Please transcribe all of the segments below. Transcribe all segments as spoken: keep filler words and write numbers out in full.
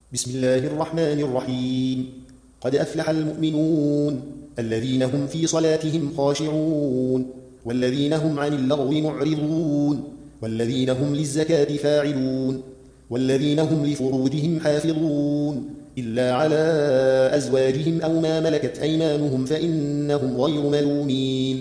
بسم الله الرحمن الرحيم. قد أفلح المؤمنون الذين هم في صلاتهم خاشعون والذين هم عن اللغو معرضون والذين هم للزكاة فاعلون والذين هم لفروجهم حافظون إلا على أزواجهم أو ما ملكت أيمانهم فإنهم غير ملومين.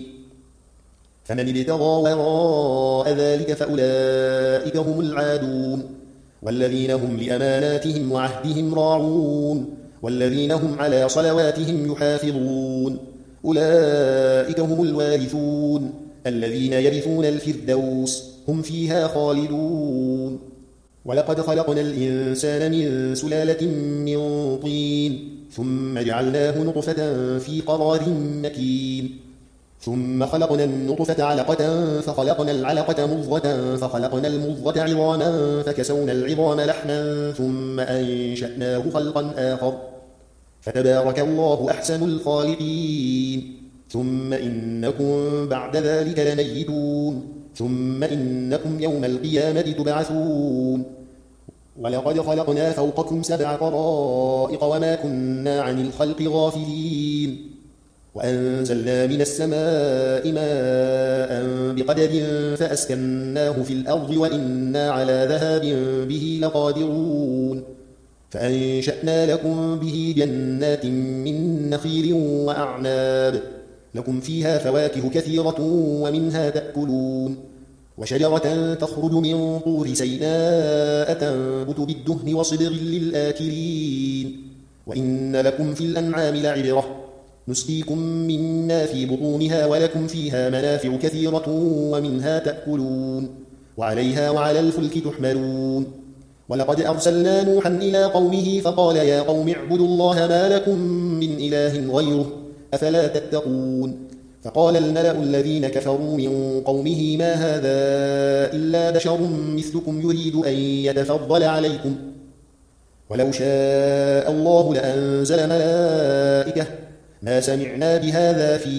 فمن ابتغى وراء ذلك فأولئك هم العادون والذين هم لأماناتهم وعهدهم راعون والذين هم على صلواتهم يحافظون أولئك هم الوارثون الذين يرثون الفردوس هم فيها خالدون. ولقد خلقنا الإنسان من سلالة من طين ثم جعلناه نطفة في قرار مكين ثم خلقنا النطفة علقة فخلقنا العلقة مضغة فخلقنا المضغة عظاما فكسونا العظام لحما ثم أنشأناه خلقا آخر فتبارك الله أحسن الخالقين. ثم إنكم بعد ذلك لميتون ثم إنكم يوم القيامة تبعثون. ولقد خلقنا فوقكم سبع طرائق وما كنا عن الخلق غافلين وأنزلنا من السماء ماء بقدر فأسكناه في الأرض وإنا على ذهاب به لقادرون فأنشأنا لكم به جنات من نخيل وأعناب لكم فيها فواكه كثيرة ومنها تأكلون وشجرة تخرج من طور سيناء تنبت بالدهن وصبغ للآكلين وإن لكم في الأنعام لعبرة نسقيكم مما في بطونها ولكم فيها منافع كثيرة ومنها تأكلون وعليها وعلى الفلك تحملون. ولقد أرسلنا نوحا إلى قومه فقال يا قوم اعبدوا الله ما لكم من إله غيره أفلا تتقون. فقال الملأ الذين كفروا من قومه ما هذا إلا بشر مثلكم يريد أن يتفضل عليكم ولو شاء الله لأنزل ملائكة ما سمعنا بهذا في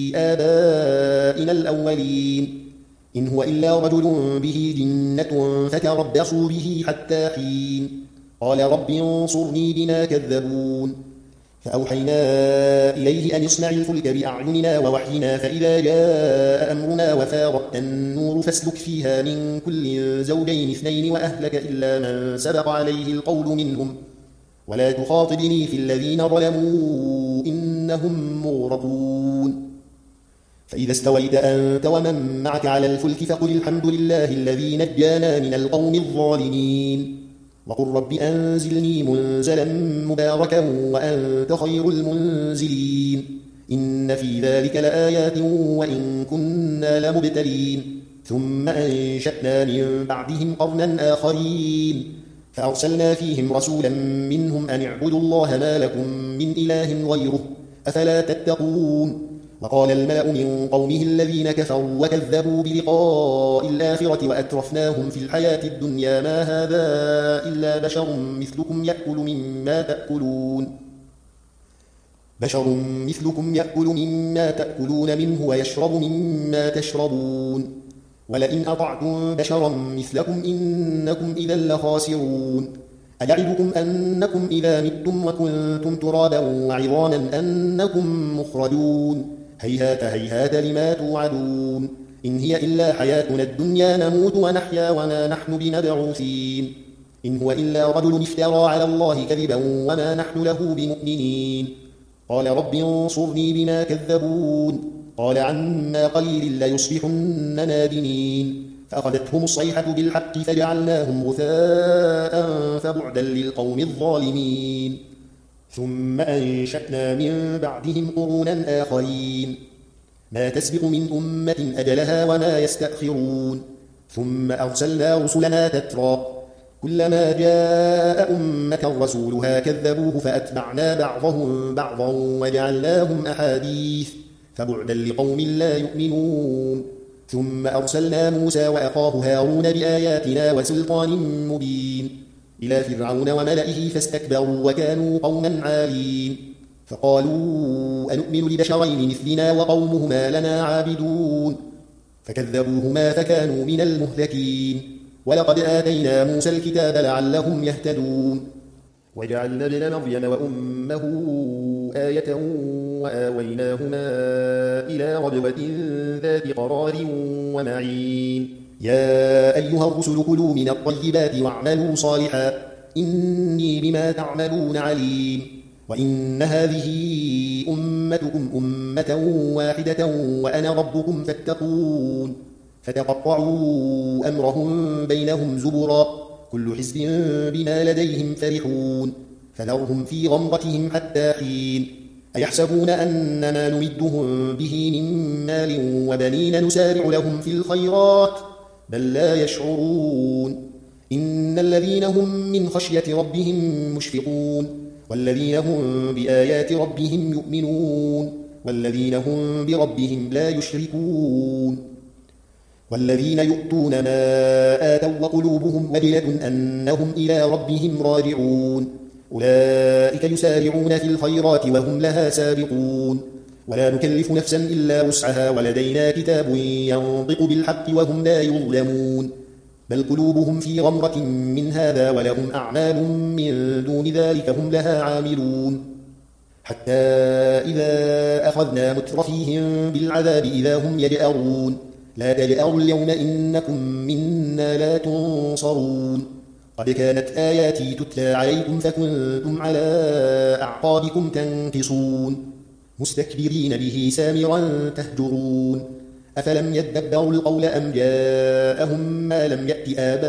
آبائنا الأولين إن هو إلا رجل به جنة فتربصوا به حتى حين قال رب انصرني بما كذبون. فأوحينا إليه أن اصنع الفلك بأعيننا ووحينا فإذا جاء أمرنا وفارت النور فاسلك فيها من كل زوجين اثنين وأهلك إلا من سبق عليه القول منهم ولا تخاطبني في الذين ظلموا إنهم مغرقون. فإذا استويت أنت ومن معك على الفلك فقل الحمد لله الذي نجانا من القوم الظالمين وقل رب أنزلني منزلا مباركا وأنت خير المنزلين إن في ذلك لآيات وإن كنا لمبتلين. ثم أنشأنا من بعدهم قرنا آخرين فأرسلنا فيهم رسولا منهم أن اعبدوا الله ما لكم من إله غيره أفلا تتقون. وقال الملأ من قومه الذين كفروا وكذبوا بلقاء الآخرة وأترفناهم في الحياة الدنيا ما هذا إلا بشر مثلكم يأكل مما تأكلون بشر مثلكم يأكل مما تأكلون منه ويشرب مما تشربون ولئن أطعتم بشرا مثلكم إنكم إذا لخاسرون. أيعدكم أنكم إذا متم وكنتم ترابا وعظاما أنكم مخرجون هيهات هيهات لما توعدون إن هي إلا حياتنا الدنيا نموت ونحيا وما نحن بمبعوثين إن هو إلا رجل افترى على الله كذبا وما نحن له بمؤمنين. قال رب انصرني بما كذبون قال عما قليل ليصبحن نادمين فأخذتهم الصيحة بالحق فجعلناهم غثاء فبعدا للقوم الظالمين. ثم أنشأنا من بعدهم قرونا آخرين ما تسبق من أمة أجلها وما يستأخرون ثم أرسلنا رسلنا تترى كلما جاء أمة رسولها كذبوه فأتبعنا بعضهم بعضا وجعلناهم أحاديث فبعدا لقوم لا يؤمنون. ثم أرسلنا موسى وأخاه هارون بآياتنا وسلطان مبين إلى فرعون وملئه فاستكبروا وكانوا قوما عالين فقالوا أنؤمن لبشرين مثلنا وقومهما لنا عابدون فكذبوهما فكانوا من المهلكين. ولقد آتينا موسى الكتاب لعلهم يهتدون وجعلنا ابن مريم وأمه آية وآويناهما إلى ربوة ذات قرار ومعين يا أيها الرسل كلوا من الطيبات واعملوا صالحا إني بما تعملون عليم وإن هذه أمتكم أمة واحدة وأنا ربكم فاتقون فتقطعوا أمرهم بينهم زبرا كل حزب بما لديهم فرحون فذرهم في غمرتهم حتى حين أيحسبون أن ما نمدهم به من مال وبنين نسارع لهم في الخيرات بل لا يشعرون إن الذين هم من خشية ربهم مشفقون والذين هم بآيات ربهم يؤمنون والذين هم بربهم لا يشركون والذين يؤتون ما آتوا وقلوبهم وجلة أنهم إلى ربهم راجعون أولئك يسارعون في الخيرات وهم لها سابقون ولا نكلف نفسا إلا وسعها ولدينا كتاب ينطق بالحق وهم لا يظلمون بل قلوبهم في غمرة من هذا ولهم أعمال من دون ذلك هم لها عاملون حتى إذا أخذنا مترفيهم بالعذاب إذا هم يجأرون لا تجأروا اليوم إنكم منا لا تنصرون قد كانت آياتي تتلى عليكم فكنتم على أعقابكم تنكصون مستكبرين به سامرا تهجرون أفلم يدبروا القول أم جاءهم ما لم يأت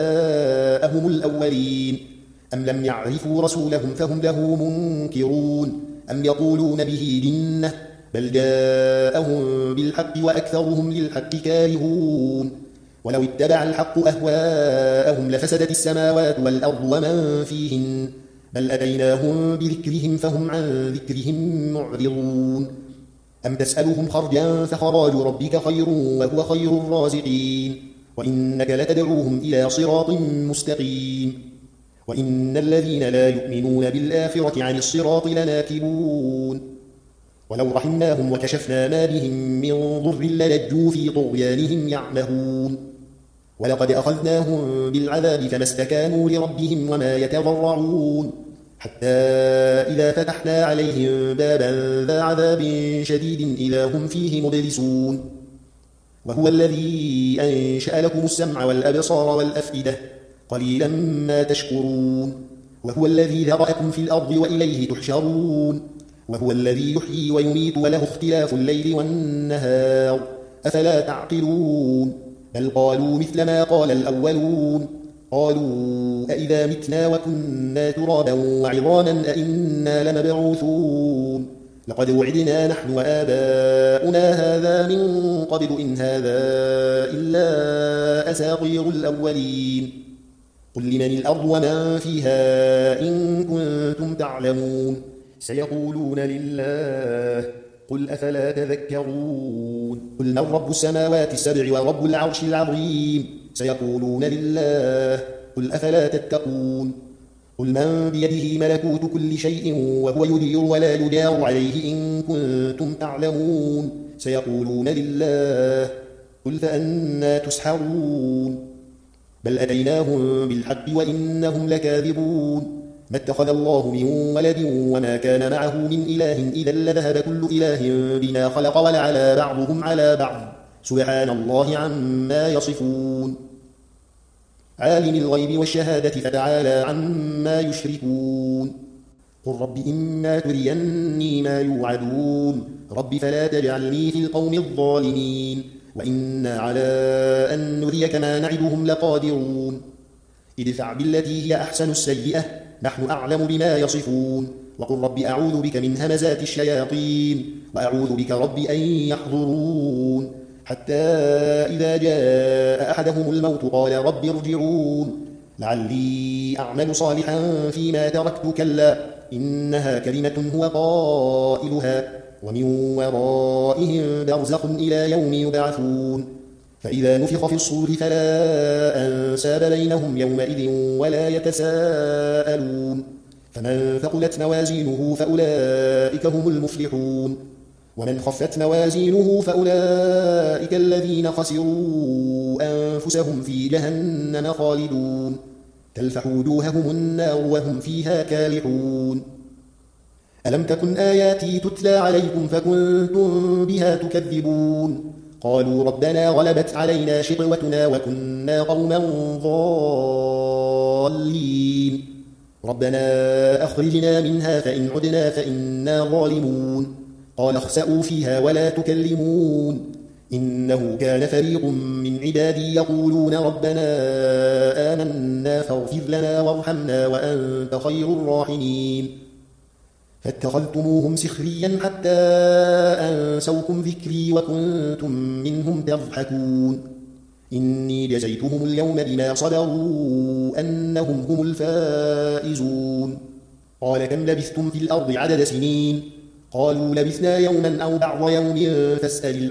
آباءهم الأولين أم لم يعرفوا رسولهم فهم له منكرون أم يقولون به جنة بل جاءهم بالحق وأكثرهم للحق كارهون ولو اتبع الحق أهواءهم لفسدت السماوات والأرض ومن فيهن بل أتيناهم بذكرهم فهم عن ذكرهم معرضون أم تسألهم خرجا فخراج ربك خير وهو خير الرازقين وإنك لتدعوهم إلى صراط مستقيم وإن الذين لا يؤمنون بالآخرة عن الصراط لناكبون ولو رحمناهم وكشفنا ما بهم من ضر للجوا في طغيانهم يعمهون ولقد أخذناهم بالعذاب فما استكانوا لربهم وما يتضرعون حتى إذا فتحنا عليهم بابا ذا عذاب شديد إذا هم فيه مبلسون وهو الذي أنشأ لكم السمع والأبصار والأفئدة قليلا ما تشكرون وهو الذي ذرأكم في الأرض وإليه تحشرون وهو الذي يحيي ويميت وله اختلاف الليل والنهار أفلا تعقلون بل قالوا مثل ما قال الأولون قالوا أئذا متنا وكنا ترابا وعظاما أئنا لمبعوثون لقد وعدنا نحن وآباؤنا هذا من قبل إن هذا إلا أساطير الأولين قل لمن الأرض ومن فيها إن كنتم تعلمون سيقولون لله قل أفلا تذكرون قل من رب السماوات السبع ورب العرش العظيم سيقولون لله قل أفلا تتقون قل من بيده ملكوت كل شيء وهو يجير ولا يجار عليه إن كنتم تعلمون سيقولون لله قل فأنا تسحرون بل أتيناهم بالحق وإنهم لكاذبون ما اتخذ الله من ولد وما كان معه من إله إذا لذهب كل إله بما خلق ولعلى بعضهم على بعض سبحان الله عما يصفون عالم الغيب والشهادة فتعالى عما يشركون قل رب إما تريني ما يوعدون رب فلا تجعلني في القوم الظالمين وإنا على أن نريك ما نعدهم لقادرون ادفع بالتي هي أحسن السيئة نحن أعلم بما يصفون وقل رب أعوذ بك من همزات الشياطين وأعوذ بك رب أن يحضرون حتى إذا جاء أحدهم الموت قال رب ارجعون لعلي أعمل صالحا فيما تركت كلا إنها كلمة هو قائلها ومن ورائهم برزخ إلى يوم يبعثون فإذا نفخ في الصور فلا أنساب بينهم يومئذ ولا يتساءلون فمن ثقلت موازينه فأولئك هم المفلحون ومن خفت موازينه فأولئك الذين خسروا أنفسهم في جهنم خالدون تلفح وجوههم النار وهم فيها كالحون ألم تكن آياتي تتلى عليكم فكنتم بها تكذبون قالوا ربنا غلبت علينا شقوتنا وكنا قوما ضالين ربنا أخرجنا منها فإن عدنا فإنا ظالمون قال اخسئوا فيها ولا تكلمون إنه كان فريق من عبادي يقولون ربنا آمنا فاغفر لنا وارحمنا وأنت خير الراحمين فاتخذتموهم سخريا حتى أنسوكم ذكري وكنتم منهم تضحكون إني جزيتهم اليوم بما صبروا أنهم هم الفائزون قال كم لبثتم في الأرض عدد سنين قالوا لبثنا يوما أو بعض يوم فاسأل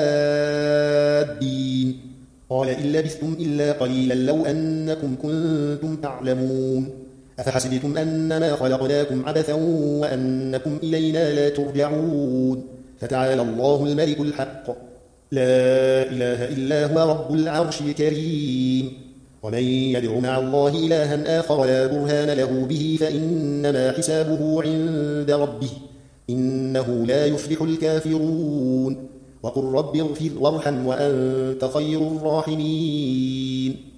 العادين قال إن لبثتم إلا قليلا لو أنكم كنتم تعلمون أفحسبتم أنما خلقناكم عبثا وأنكم إلينا لا ترجعون فتعالى الله الملك الحق لا إله إلا هو رب العرش الكريم ومن يدع مع الله إلها آخر لا برهان له به فإنما حسابه عند ربه إنه لا يفلح الكافرون وقل رب اغفر وارحم وأنت خير الراحمين